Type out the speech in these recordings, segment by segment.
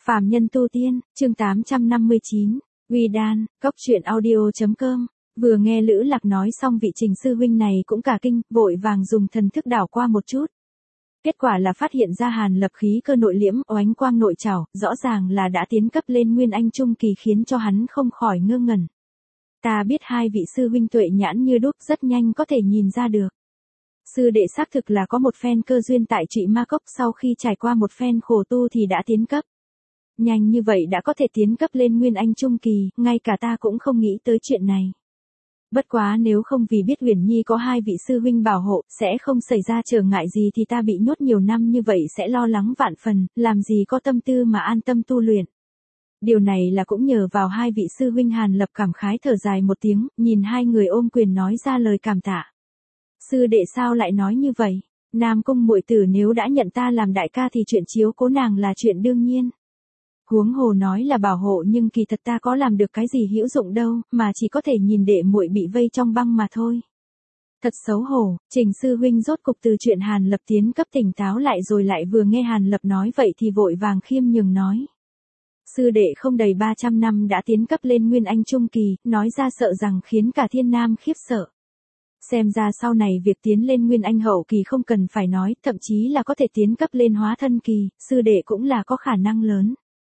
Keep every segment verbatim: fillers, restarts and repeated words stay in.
Phàm nhân tu tiên, chương tám trăm năm mươi chín, Uy Đan, cốc truyện audio chấm com. Vừa nghe Lữ Lạc nói xong vị Trình sư huynh này cũng cả kinh, vội vàng dùng thần thức đảo qua một chút. Kết quả là phát hiện ra Hàn Lập khí cơ nội liễm, oánh quang nội trảo, rõ ràng là đã tiến cấp lên Nguyên Anh Trung kỳ, khiến cho hắn không khỏi ngơ ngẩn. Ta biết hai vị sư huynh tuệ nhãn như đúc, rất nhanh có thể nhìn ra được. Sư đệ xác thực là có một phen cơ duyên tại Trụy Ma Cốc, sau khi trải qua một phen khổ tu thì đã tiến cấp. Nhanh như vậy đã có thể tiến cấp lên Nguyên Anh Trung kỳ, ngay cả ta cũng không nghĩ tới chuyện này. Bất quá nếu không vì biết Huyền Nhi có hai vị sư huynh bảo hộ, sẽ không xảy ra trở ngại gì thì ta bị nhốt nhiều năm như vậy sẽ lo lắng vạn phần, làm gì có tâm tư mà an tâm tu luyện. Điều này là cũng nhờ vào hai vị sư huynh. Hàn Lập cảm khái thở dài một tiếng, nhìn hai người ôm quyền nói ra lời cảm tạ. Sư đệ sao lại nói như vậy? Nam Cung muội tử nếu đã nhận ta làm đại ca thì chuyện chiếu cố nàng là chuyện đương nhiên. Huống hồ nói là bảo hộ nhưng kỳ thật ta có làm được cái gì hữu dụng đâu, mà chỉ có thể nhìn đệ muội bị vây trong băng mà thôi. Thật xấu hổ. Trình sư huynh rốt cục từ chuyện Hàn Lập tiến cấp tỉnh táo lại rồi, lại vừa nghe Hàn Lập nói vậy thì vội vàng khiêm nhường nói. Sư đệ không đầy ba trăm năm đã tiến cấp lên Nguyên Anh Trung kỳ, nói ra sợ rằng khiến cả thiên nam khiếp sợ. Xem ra sau này việc tiến lên Nguyên Anh hậu kỳ không cần phải nói, thậm chí là có thể tiến cấp lên hóa thân kỳ, sư đệ cũng là có khả năng lớn.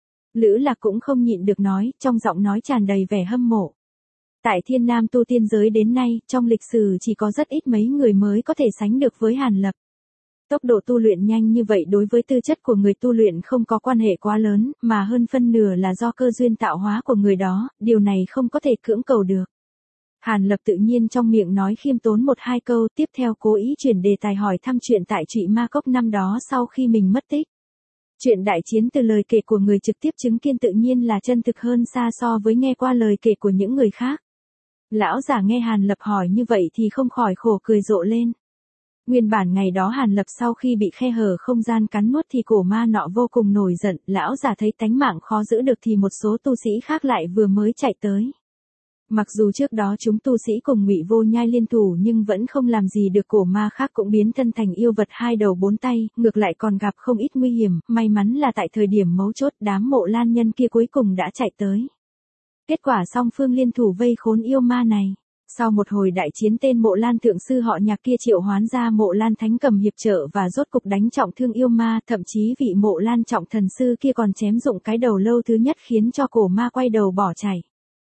Lữ Lạc cũng không nhịn được nói, trong giọng nói tràn đầy vẻ hâm mộ. Tại thiên nam tu tiên giới đến nay, trong lịch sử chỉ có rất ít mấy người mới có thể sánh được với Hàn Lập. Tốc độ tu luyện nhanh như vậy đối với tư chất của người tu luyện không có quan hệ quá lớn, mà hơn phân nửa là do cơ duyên tạo hóa của người đó, điều này không có thể cưỡng cầu được. Hàn Lập tự nhiên trong miệng nói khiêm tốn một hai câu, tiếp theo cố ý chuyển đề tài hỏi thăm chuyện tại Trụy Ma Cốc năm đó sau khi mình mất tích. Chuyện đại chiến từ lời kể của người trực tiếp chứng kiến tự nhiên là chân thực hơn xa so với nghe qua lời kể của những người khác. Lão giả nghe Hàn Lập hỏi như vậy thì không khỏi khổ cười rộ lên. Nguyên bản ngày đó Hàn Lập sau khi bị khe hở không gian cắn nuốt thì cổ ma nọ vô cùng nổi giận, lão giả thấy tánh mạng khó giữ được thì một số tu sĩ khác lại vừa mới chạy tới. Mặc dù trước đó chúng tu sĩ cùng Ngụy Vô Nhai liên thủ nhưng vẫn không làm gì được cổ ma khác, cũng biến thân thành yêu vật hai đầu bốn tay, ngược lại còn gặp không ít nguy hiểm, may mắn là tại thời điểm mấu chốt đám Mộ Lan nhân kia cuối cùng đã chạy tới. Kết quả song phương liên thủ vây khốn yêu ma này. Sau một hồi đại chiến, tên Mộ Lan thượng sư họ Nhạc kia triệu hoán ra Mộ Lan thánh cầm hiệp trợ và rốt cục đánh trọng thương yêu ma, thậm chí vị Mộ Lan trọng thần sư kia còn chém dụng cái đầu lâu thứ nhất khiến cho cổ ma quay đầu bỏ chạy.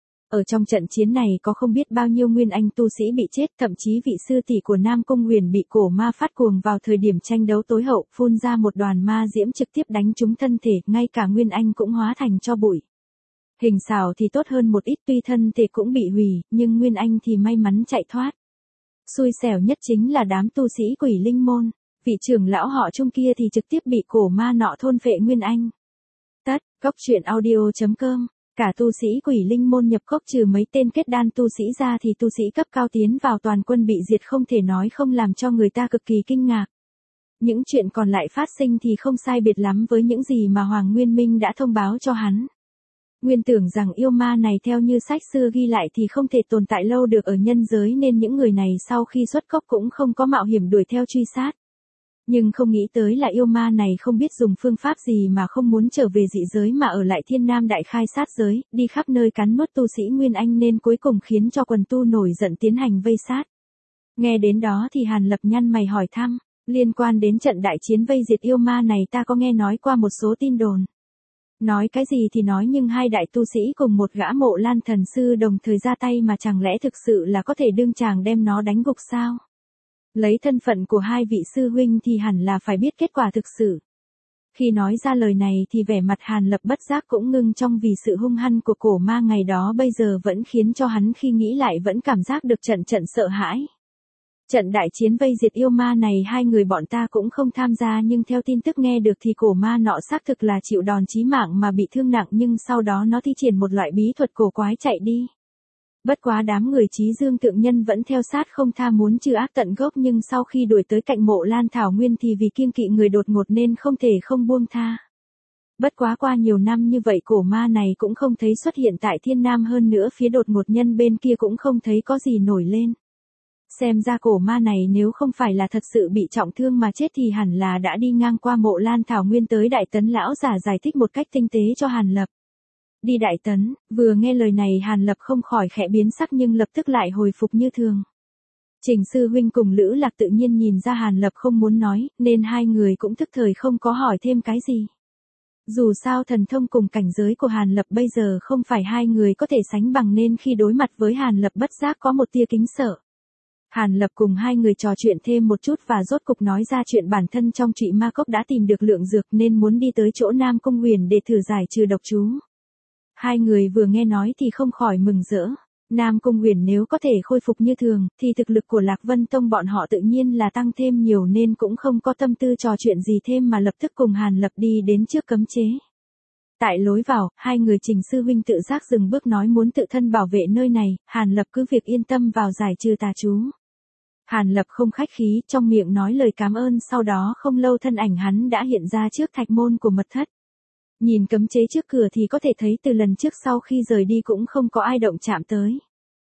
Ở trong trận chiến này có không biết bao nhiêu Nguyên Anh tu sĩ bị chết, thậm chí vị sư tỷ của Nam Cung Huyền bị cổ ma phát cuồng vào thời điểm tranh đấu tối hậu, phun ra một đoàn ma diễm trực tiếp đánh trúng thân thể, ngay cả Nguyên Anh cũng hóa thành tro bụi. Hình xảo thì tốt hơn một ít, tuy thân thể cũng bị hủy, nhưng Nguyên Anh thì may mắn chạy thoát. Xui xẻo nhất chính là đám tu sĩ Quỷ Linh môn, vị trưởng lão họ Trung kia thì trực tiếp bị cổ ma nọ thôn phệ Nguyên Anh. Tất, cốc truyện audio chấm com. Cả tu sĩ Quỷ Linh môn nhập cốc trừ mấy tên kết đan tu sĩ ra thì tu sĩ cấp cao tiến vào toàn quân bị diệt, không thể nói không làm cho người ta cực kỳ kinh ngạc. Những chuyện còn lại phát sinh thì không sai biệt lắm với những gì mà Hoàng Nguyên Minh đã thông báo cho hắn. Nguyên tưởng rằng yêu ma này theo như sách xưa ghi lại thì không thể tồn tại lâu được ở nhân giới, nên những người này sau khi xuất cốc cũng không có mạo hiểm đuổi theo truy sát. Nhưng không nghĩ tới là yêu ma này không biết dùng phương pháp gì mà không muốn trở về dị giới mà ở lại thiên nam đại khai sát giới, đi khắp nơi cắn nuốt tu sĩ Nguyên Anh, nên cuối cùng khiến cho quần tu nổi giận tiến hành vây sát. Nghe đến đó thì Hàn Lập nhăn mày hỏi thăm, liên quan đến trận đại chiến vây diệt yêu ma này ta có nghe nói qua một số tin đồn. Nói cái gì thì nói nhưng hai đại tu sĩ cùng một gã Mộ Lan thần sư đồng thời ra tay mà chẳng lẽ thực sự là có thể đương chàng đem nó đánh gục sao? Lấy thân phận của hai vị sư huynh thì hẳn là phải biết kết quả thực sự. Khi nói ra lời này thì vẻ mặt Hàn Lập bất giác cũng ngưng trong, vì sự hung hăng của cổ ma ngày đó bây giờ vẫn khiến cho hắn khi nghĩ lại vẫn cảm giác được trận trận sợ hãi. Trận đại chiến vây diệt yêu ma này hai người bọn ta cũng không tham gia, nhưng theo tin tức nghe được thì cổ ma nọ xác thực là chịu đòn chí mạng mà bị thương nặng, nhưng sau đó nó thi triển một loại bí thuật cổ quái chạy đi. Bất quá đám người Chí Dương Tượng Nhân vẫn theo sát không tha muốn trừ ác tận gốc, nhưng sau khi đuổi tới cạnh Mộ Lan thảo nguyên thì vì kiêng kỵ người đột ngột nên không thể không buông tha. Bất quá qua nhiều năm như vậy cổ ma này cũng không thấy xuất hiện tại thiên nam, hơn nữa phía đột ngột nhân bên kia cũng không thấy có gì nổi lên. Xem ra cổ ma này nếu không phải là thật sự bị trọng thương mà chết thì hẳn là đã đi ngang qua Mộ Lan Thảo Nguyên tới Đại Tấn. Lão giả giải thích một cách tinh tế cho Hàn Lập. Đi Đại Tấn, vừa nghe lời này Hàn Lập không khỏi khẽ biến sắc nhưng lập tức lại hồi phục như thường. Trình sư huynh cùng Lữ Lạc tự nhiên nhìn ra Hàn Lập không muốn nói, nên hai người cũng tức thời không có hỏi thêm cái gì. Dù sao thần thông cùng cảnh giới của Hàn Lập bây giờ không phải hai người có thể sánh bằng nên khi đối mặt với Hàn Lập bất giác có một tia kính sợ. Hàn Lập cùng hai người trò chuyện thêm một chút và rốt cục nói ra chuyện bản thân trong Trụy Ma Cốc đã tìm được lượng dược nên muốn đi tới chỗ Nam Cung Huyền để thử giải trừ độc chú. Hai người vừa nghe nói thì không khỏi mừng rỡ. Nam Cung Huyền nếu có thể khôi phục như thường, thì thực lực của Lạc Vân Tông bọn họ tự nhiên là tăng thêm nhiều nên cũng không có tâm tư trò chuyện gì thêm mà lập tức cùng Hàn Lập đi đến trước cấm chế. Tại lối vào, hai người Trình sư huynh tự giác dừng bước nói muốn tự thân bảo vệ nơi này, Hàn Lập cứ việc yên tâm vào giải trừ tà chú. Hàn Lập không khách khí, trong miệng nói lời cảm ơn, sau đó không lâu thân ảnh hắn đã hiện ra trước thạch môn của mật thất. Nhìn cấm chế trước cửa thì có thể thấy từ lần trước sau khi rời đi cũng không có ai động chạm tới.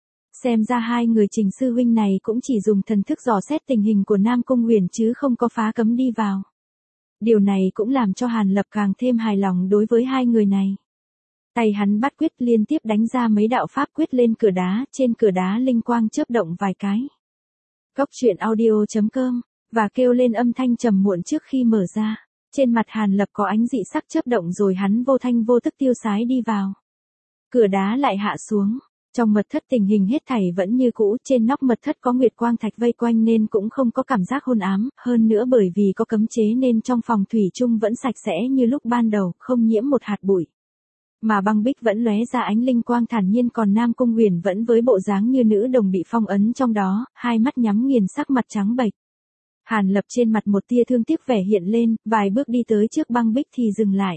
Xem ra hai người Trình sư huynh này cũng chỉ dùng thần thức dò xét tình hình của Nam Cung Huyền chứ không có phá cấm đi vào. Điều này cũng làm cho Hàn Lập càng thêm hài lòng đối với hai người này. Tay hắn bắt quyết liên tiếp đánh ra mấy đạo pháp quyết lên cửa đá, trên cửa đá linh quang chớp động vài cái. Cốc truyện audio chấm com, và kêu lên âm thanh trầm muộn trước khi mở ra. Trên mặt Hàn Lập có ánh dị sắc chớp động rồi hắn vô thanh vô tức tiêu sái đi vào. Cửa đá lại hạ xuống. Trong mật thất tình hình hết thảy vẫn như cũ, trên nóc mật thất có nguyệt quang thạch vây quanh nên cũng không có cảm giác hôn ám, hơn nữa bởi vì có cấm chế nên trong phòng thủy chung vẫn sạch sẽ như lúc ban đầu, không nhiễm một hạt bụi. Mà băng bích vẫn lóe ra ánh linh quang thản nhiên, còn Nam Cung Huyền vẫn với bộ dáng như nữ đồng bị phong ấn trong đó, hai mắt nhắm nghiền, sắc mặt trắng bệch. Hàn Lập trên mặt một tia thương tiếc vẻ hiện lên, vài bước đi tới trước băng bích thì dừng lại.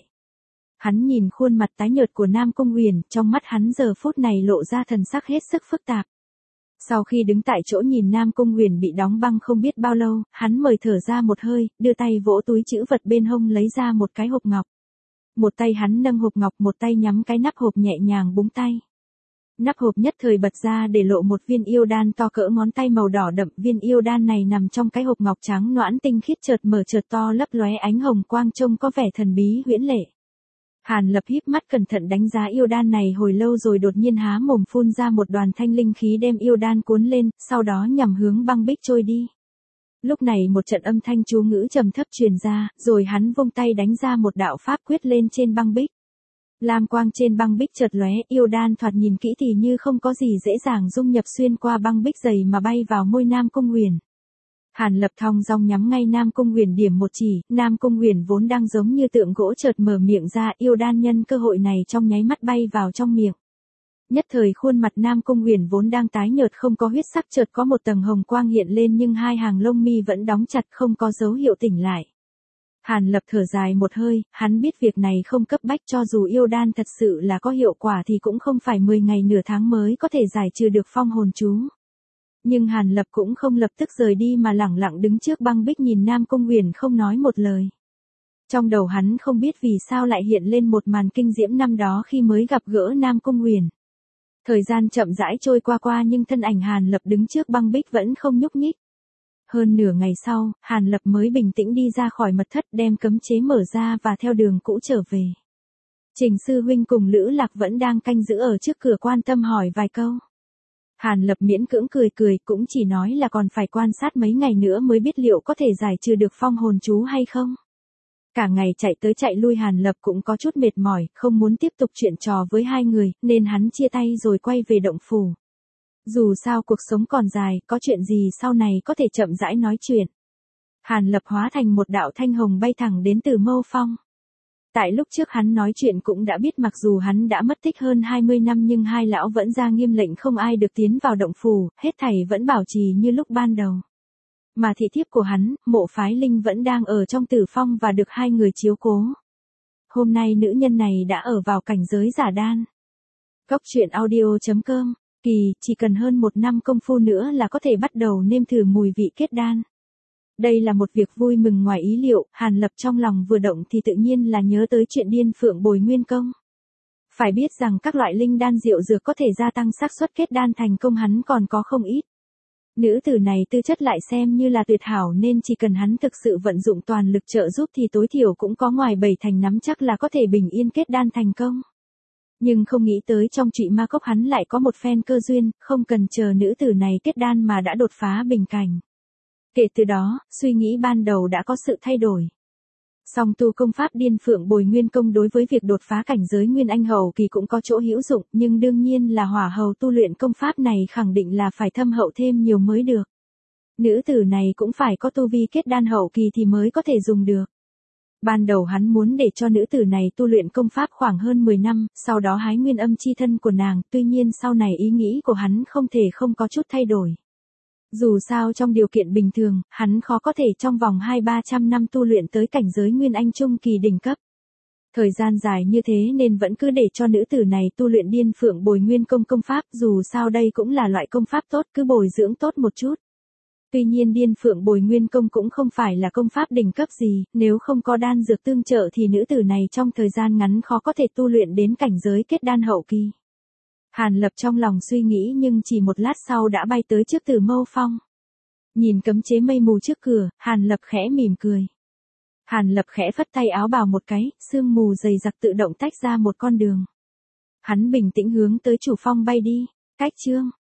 Hắn nhìn khuôn mặt tái nhợt của Nam Cung Huyền, trong mắt hắn giờ phút này lộ ra thần sắc hết sức phức tạp. Sau khi đứng tại chỗ nhìn Nam Cung Huyền bị đóng băng không biết bao lâu, hắn mời thở ra một hơi, đưa tay vỗ túi trữ vật bên hông lấy ra một cái hộp ngọc. Một tay hắn nâng hộp ngọc, một tay nhắm cái nắp hộp nhẹ nhàng búng tay. Nắp hộp nhất thời bật ra để lộ một viên yêu đan to cỡ ngón tay màu đỏ đậm, viên yêu đan này nằm trong cái hộp ngọc trắng noãn tinh khiết chợt mở chợt to lấp lóe ánh hồng quang trông có vẻ thần bí huyễn lệ. Hàn Lập híp mắt cẩn thận đánh giá yêu đan này hồi lâu rồi đột nhiên há mồm phun ra một đoàn thanh linh khí đem yêu đan cuốn lên, sau đó nhằm hướng băng bích trôi đi. Lúc này một trận âm thanh chú ngữ trầm thấp truyền ra, rồi hắn vung tay đánh ra một đạo pháp quyết lên trên băng bích. Lam quang trên băng bích chợt lóe, yêu đan thoạt nhìn kỹ thì như không có gì dễ dàng dung nhập xuyên qua băng bích dày mà bay vào môi Nam Cung Huyền. Hàn Lập thong dong nhắm ngay Nam Cung Huyền điểm một chỉ, Nam Cung Huyền vốn đang giống như tượng gỗ chợt mở miệng ra, yêu đan nhân cơ hội này trong nháy mắt bay vào trong miệng. Nhất thời khuôn mặt Nam Cung Huyền vốn đang tái nhợt không có huyết sắc chợt có một tầng hồng quang hiện lên nhưng hai hàng lông mi vẫn đóng chặt không có dấu hiệu tỉnh lại. Hàn Lập thở dài một hơi, hắn biết việc này không cấp bách, cho dù yêu đan thật sự là có hiệu quả thì cũng không phải mười ngày nửa tháng mới có thể giải trừ được phong hồn chú. Nhưng Hàn Lập cũng không lập tức rời đi mà lẳng lặng đứng trước băng bích nhìn Nam Cung Huyền không nói một lời. Trong đầu hắn không biết vì sao lại hiện lên một màn kinh diễm năm đó khi mới gặp gỡ Nam Cung Huyền. Thời gian chậm rãi trôi qua qua nhưng thân ảnh Hàn Lập đứng trước băng bích vẫn không nhúc nhích. Hơn nửa ngày sau, Hàn Lập mới bình tĩnh đi ra khỏi mật thất đem cấm chế mở ra và theo đường cũ trở về. Trình sư huynh cùng Lữ Lạc vẫn đang canh giữ ở trước cửa quan tâm hỏi vài câu. Hàn Lập miễn cưỡng cười cười cũng chỉ nói là còn phải quan sát mấy ngày nữa mới biết liệu có thể giải trừ được phong hồn chú hay không. Cả ngày chạy tới chạy lui Hàn Lập cũng có chút mệt mỏi, không muốn tiếp tục chuyện trò với hai người, nên hắn chia tay rồi quay về động phủ. Dù sao cuộc sống còn dài, có chuyện gì sau này có thể chậm rãi nói chuyện. Hàn Lập hóa thành một đạo thanh hồng bay thẳng đến Từ Mâu Phong. Tại lúc trước hắn nói chuyện cũng đã biết mặc dù hắn đã mất tích hơn hai mươi năm nhưng hai lão vẫn ra nghiêm lệnh không ai được tiến vào động phủ, hết thảy vẫn bảo trì như lúc ban đầu. Mà thị thiếp của hắn, Mộ Phái Linh vẫn đang ở trong Tử Phong và được hai người chiếu cố. Hôm nay nữ nhân này đã ở vào cảnh giới giả đan. Cốc truyện audio chấm com, kỳ, chỉ cần hơn một năm công phu nữa là có thể bắt đầu nêm thử mùi vị kết đan. Đây là một việc vui mừng ngoài ý liệu, Hàn Lập trong lòng vừa động thì tự nhiên là nhớ tới chuyện điên phượng bồi nguyên công. Phải biết rằng các loại linh đan diệu dược có thể gia tăng xác suất kết đan thành công hắn còn có không ít. Nữ tử này tư chất lại xem như là tuyệt hảo nên chỉ cần hắn thực sự vận dụng toàn lực trợ giúp thì tối thiểu cũng có ngoài bảy thành nắm chắc là có thể bình yên kết đan thành công. Nhưng không nghĩ tới trong trụy ma cốc hắn lại có một phen cơ duyên, không cần chờ nữ tử này kết đan mà đã đột phá bình cảnh. Kể từ đó, suy nghĩ ban đầu đã có sự thay đổi. Song tu công pháp Điên Phượng Bồi Nguyên Công đối với việc đột phá cảnh giới Nguyên Anh hậu kỳ cũng có chỗ hữu dụng, nhưng đương nhiên là hỏa hầu tu luyện công pháp này khẳng định là phải thâm hậu thêm nhiều mới được. Nữ tử này cũng phải có tu vi kết đan hậu kỳ thì mới có thể dùng được. Ban đầu hắn muốn để cho nữ tử này tu luyện công pháp khoảng hơn mười năm, sau đó hái nguyên âm chi thân của nàng, tuy nhiên sau này ý nghĩ của hắn không thể không có chút thay đổi. Dù sao trong điều kiện bình thường, hắn khó có thể trong vòng hai ba trăm năm tu luyện tới cảnh giới Nguyên Anh trung kỳ đỉnh cấp. Thời gian dài như thế nên vẫn cứ để cho nữ tử này tu luyện Điên Phượng Bồi Nguyên Công công pháp, dù sao đây cũng là loại công pháp tốt, cứ bồi dưỡng tốt một chút. Tuy nhiên Điên Phượng Bồi Nguyên Công cũng không phải là công pháp đỉnh cấp gì, nếu không có đan dược tương trợ thì nữ tử này trong thời gian ngắn khó có thể tu luyện đến cảnh giới kết đan hậu kỳ. Hàn Lập trong lòng suy nghĩ nhưng chỉ một lát sau đã bay tới trước Tử Mâu Phong. Nhìn cấm chế mây mù trước cửa, Hàn Lập khẽ mỉm cười. Hàn Lập khẽ phất tay áo bào một cái, sương mù dày đặc tự động tách ra một con đường. Hắn bình tĩnh hướng tới chủ phong bay đi. Cách chương